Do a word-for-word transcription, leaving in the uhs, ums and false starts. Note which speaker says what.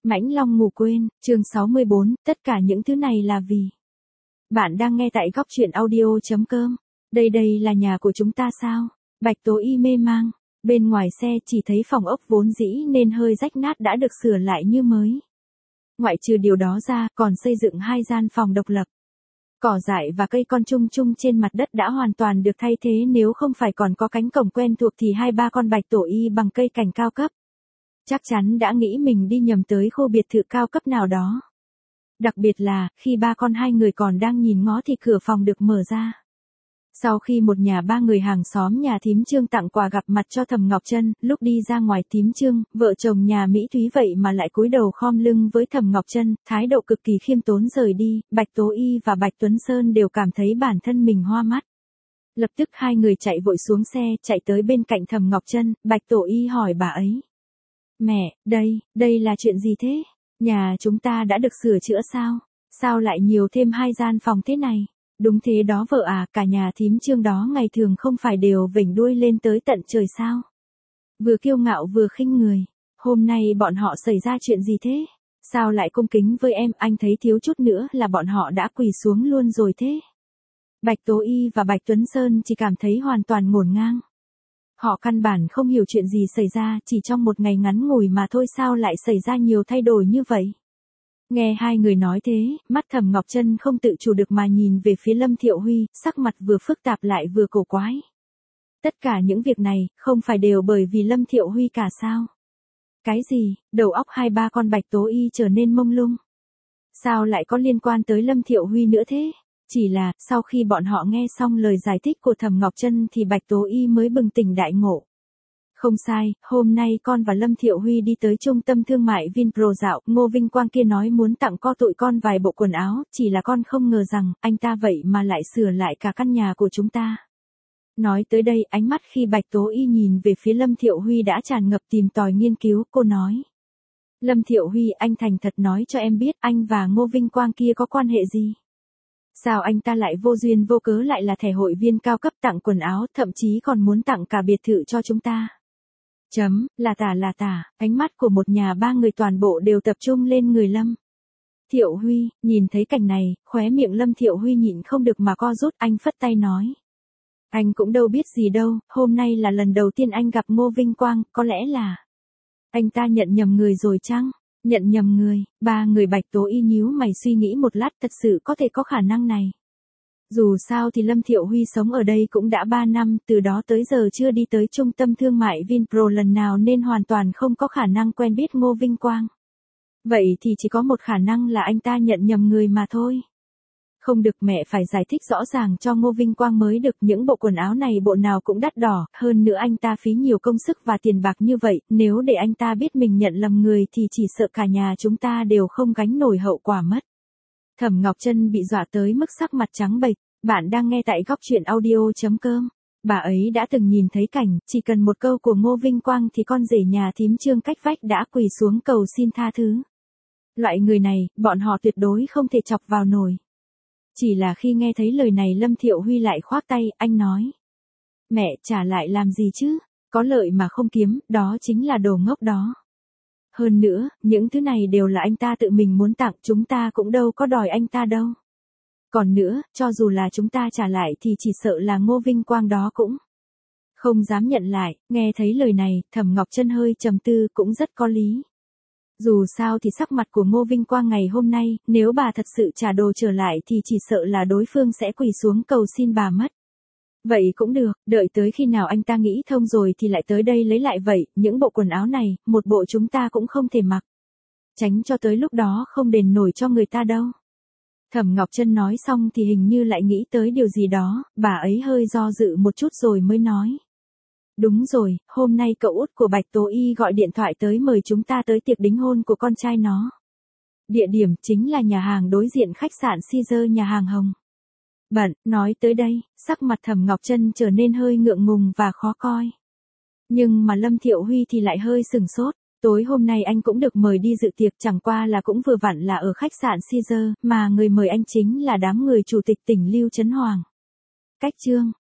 Speaker 1: Mãnh Long ngủ quên, chương sáu mươi bốn, tất cả những thứ này là vì. Bạn đang nghe tại góc truyện audio.com. Đây đây là nhà của chúng ta sao? Bạch Tố Y mê mang. Bên ngoài xe chỉ thấy phòng ốc vốn dĩ nên hơi rách nát đã được sửa lại như mới. Ngoại trừ điều đó ra, còn xây dựng hai gian phòng độc lập. Cỏ dại và cây con chung chung trên mặt đất đã hoàn toàn được thay thế, nếu không phải còn có cánh cổng quen thuộc thì hai ba con Bạch Tổ Y bằng cây cảnh cao cấp. Chắc chắn đã nghĩ mình đi nhầm tới khu biệt thự cao cấp nào đó. Đặc biệt là, khi ba con hai người còn đang nhìn ngó thì cửa phòng được mở ra. Sau khi một nhà ba người hàng xóm nhà thím Trương tặng quà gặp mặt cho Thẩm Ngọc Trân, lúc đi ra ngoài thím Trương, vợ chồng nhà Mỹ Thúy vậy mà lại cúi đầu khom lưng với Thẩm Ngọc Trân, thái độ cực kỳ khiêm tốn rời đi, Bạch Tố Y và Bạch Tuấn Sơn đều cảm thấy bản thân mình hoa mắt. Lập tức hai người chạy vội xuống xe, chạy tới bên cạnh Thẩm Ngọc Trân, Bạch Tổ Y hỏi bà ấy. Mẹ, đây, đây là chuyện gì thế? Nhà chúng ta đã được sửa chữa sao? Sao lại nhiều thêm hai gian phòng thế này? Đúng thế đó vợ à, cả nhà thím Trương đó ngày thường không phải đều vểnh đuôi lên tới tận trời sao? Vừa kiêu ngạo vừa khinh người. Hôm nay bọn họ xảy ra chuyện gì thế? Sao lại cung kính với em, anh thấy thiếu chút nữa là bọn họ đã quỳ xuống luôn rồi thế? Bạch Tố Y và Bạch Tuấn Sơn chỉ cảm thấy hoàn toàn ngổn ngang. Họ căn bản không hiểu chuyện gì xảy ra, chỉ trong một ngày ngắn ngủi mà thôi sao lại xảy ra nhiều thay đổi như vậy. Nghe hai người nói thế, mắt Thẩm Ngọc Trân không tự chủ được mà nhìn về phía Lâm Thiệu Huy, sắc mặt vừa phức tạp lại vừa cổ quái. Tất cả những việc này, không phải đều bởi vì Lâm Thiệu Huy cả sao? Cái gì, đầu óc hai ba con Bạch Tố Y trở nên mông lung. Sao lại có liên quan tới Lâm Thiệu Huy nữa thế? Chỉ là, sau khi bọn họ nghe xong lời giải thích của Thẩm Ngọc Trân thì Bạch Tố Y mới bừng tỉnh đại ngộ. Không sai, hôm nay con và Lâm Thiệu Huy đi tới trung tâm thương mại Vinpro dạo, Ngô Vinh Quang kia nói muốn tặng co tụi con vài bộ quần áo, chỉ là con không ngờ rằng, anh ta vậy mà lại sửa lại cả căn nhà của chúng ta. Nói tới đây, ánh mắt khi Bạch Tố Y nhìn về phía Lâm Thiệu Huy đã tràn ngập tìm tòi nghiên cứu, cô nói. Lâm Thiệu Huy, anh thành thật nói cho em biết anh và Ngô Vinh Quang kia có quan hệ gì? Sao anh ta lại vô duyên vô cớ lại là thẻ hội viên cao cấp tặng quần áo, thậm chí còn muốn tặng cả biệt thự cho chúng ta? Chấm, là tả là tả, ánh mắt của một nhà ba người toàn bộ đều tập trung lên người Lâm Thiệu Huy, nhìn thấy cảnh này, khóe miệng Lâm Thiệu Huy nhịn không được mà co rút, anh phất tay nói. Anh cũng đâu biết gì đâu, hôm nay là lần đầu tiên anh gặp Ngô Vinh Quang, có lẽ là anh ta nhận nhầm người rồi chăng? Nhận nhầm người, ba người Bạch Tố Y nhíu mày suy nghĩ một lát, thật sự có thể có khả năng này. Dù sao thì Lâm Thiệu Huy sống ở đây cũng đã ba năm, từ đó tới giờ chưa đi tới trung tâm thương mại Vinpro lần nào nên hoàn toàn không có khả năng quen biết Ngô Vinh Quang. Vậy thì chỉ có một khả năng là anh ta nhận nhầm người mà thôi. Không được, mẹ phải giải thích rõ ràng cho Ngô Vinh Quang mới được, những bộ quần áo này bộ nào cũng đắt đỏ, hơn nữa anh ta phí nhiều công sức và tiền bạc như vậy, nếu để anh ta biết mình nhận lầm người thì chỉ sợ cả nhà chúng ta đều không gánh nổi hậu quả mất. Thẩm Ngọc Trân bị dọa tới mức sắc mặt trắng bệch, bạn đang nghe tại góc truyện audio.com. Bà ấy đã từng nhìn thấy cảnh, chỉ cần một câu của Ngô Vinh Quang thì con rể nhà thím Trương cách vách đã quỳ xuống cầu xin tha thứ. Loại người này, bọn họ tuyệt đối không thể chọc vào nổi. Chỉ là khi nghe thấy lời này Lâm Thiệu Huy lại khoác tay, anh nói. Mẹ, trả lại làm gì chứ? Có lợi mà không kiếm, đó chính là đồ ngốc đó. Hơn nữa, những thứ này đều là anh ta tự mình muốn tặng, chúng ta cũng đâu có đòi anh ta đâu. Còn nữa, cho dù là chúng ta trả lại thì chỉ sợ là Ngô Vinh Quang đó cũng không dám nhận lại. Nghe thấy lời này, Thẩm Ngọc Trân hơi trầm tư, cũng rất có lý. Dù sao thì sắc mặt của Ngô Vinh Quang ngày hôm nay, nếu bà thật sự trả đồ trở lại thì chỉ sợ là đối phương sẽ quỳ xuống cầu xin bà mất. Vậy cũng được, đợi tới khi nào anh ta nghĩ thông rồi thì lại tới đây lấy lại vậy, những bộ quần áo này, một bộ chúng ta cũng không thể mặc. Tránh cho tới lúc đó không đền nổi cho người ta đâu. Thẩm Ngọc Trân nói xong thì hình như lại nghĩ tới điều gì đó, bà ấy hơi do dự một chút rồi mới nói. Đúng rồi, hôm nay cậu út của Bạch Tố Y gọi điện thoại tới mời chúng ta tới tiệc đính hôn của con trai nó. Địa điểm chính là nhà hàng đối diện khách sạn Caesar, nhà hàng Hồng. Bận, nói tới đây, sắc mặt Thẩm Ngọc Trân trở nên hơi ngượng ngùng và khó coi. Nhưng mà Lâm Thiệu Huy thì lại hơi sừng sốt. Tối hôm nay anh cũng được mời đi dự tiệc, chẳng qua là cũng vừa vặn là ở khách sạn Caesar, mà người mời anh chính là đám người chủ tịch tỉnh Lưu Trấn Hoàng. Cách chương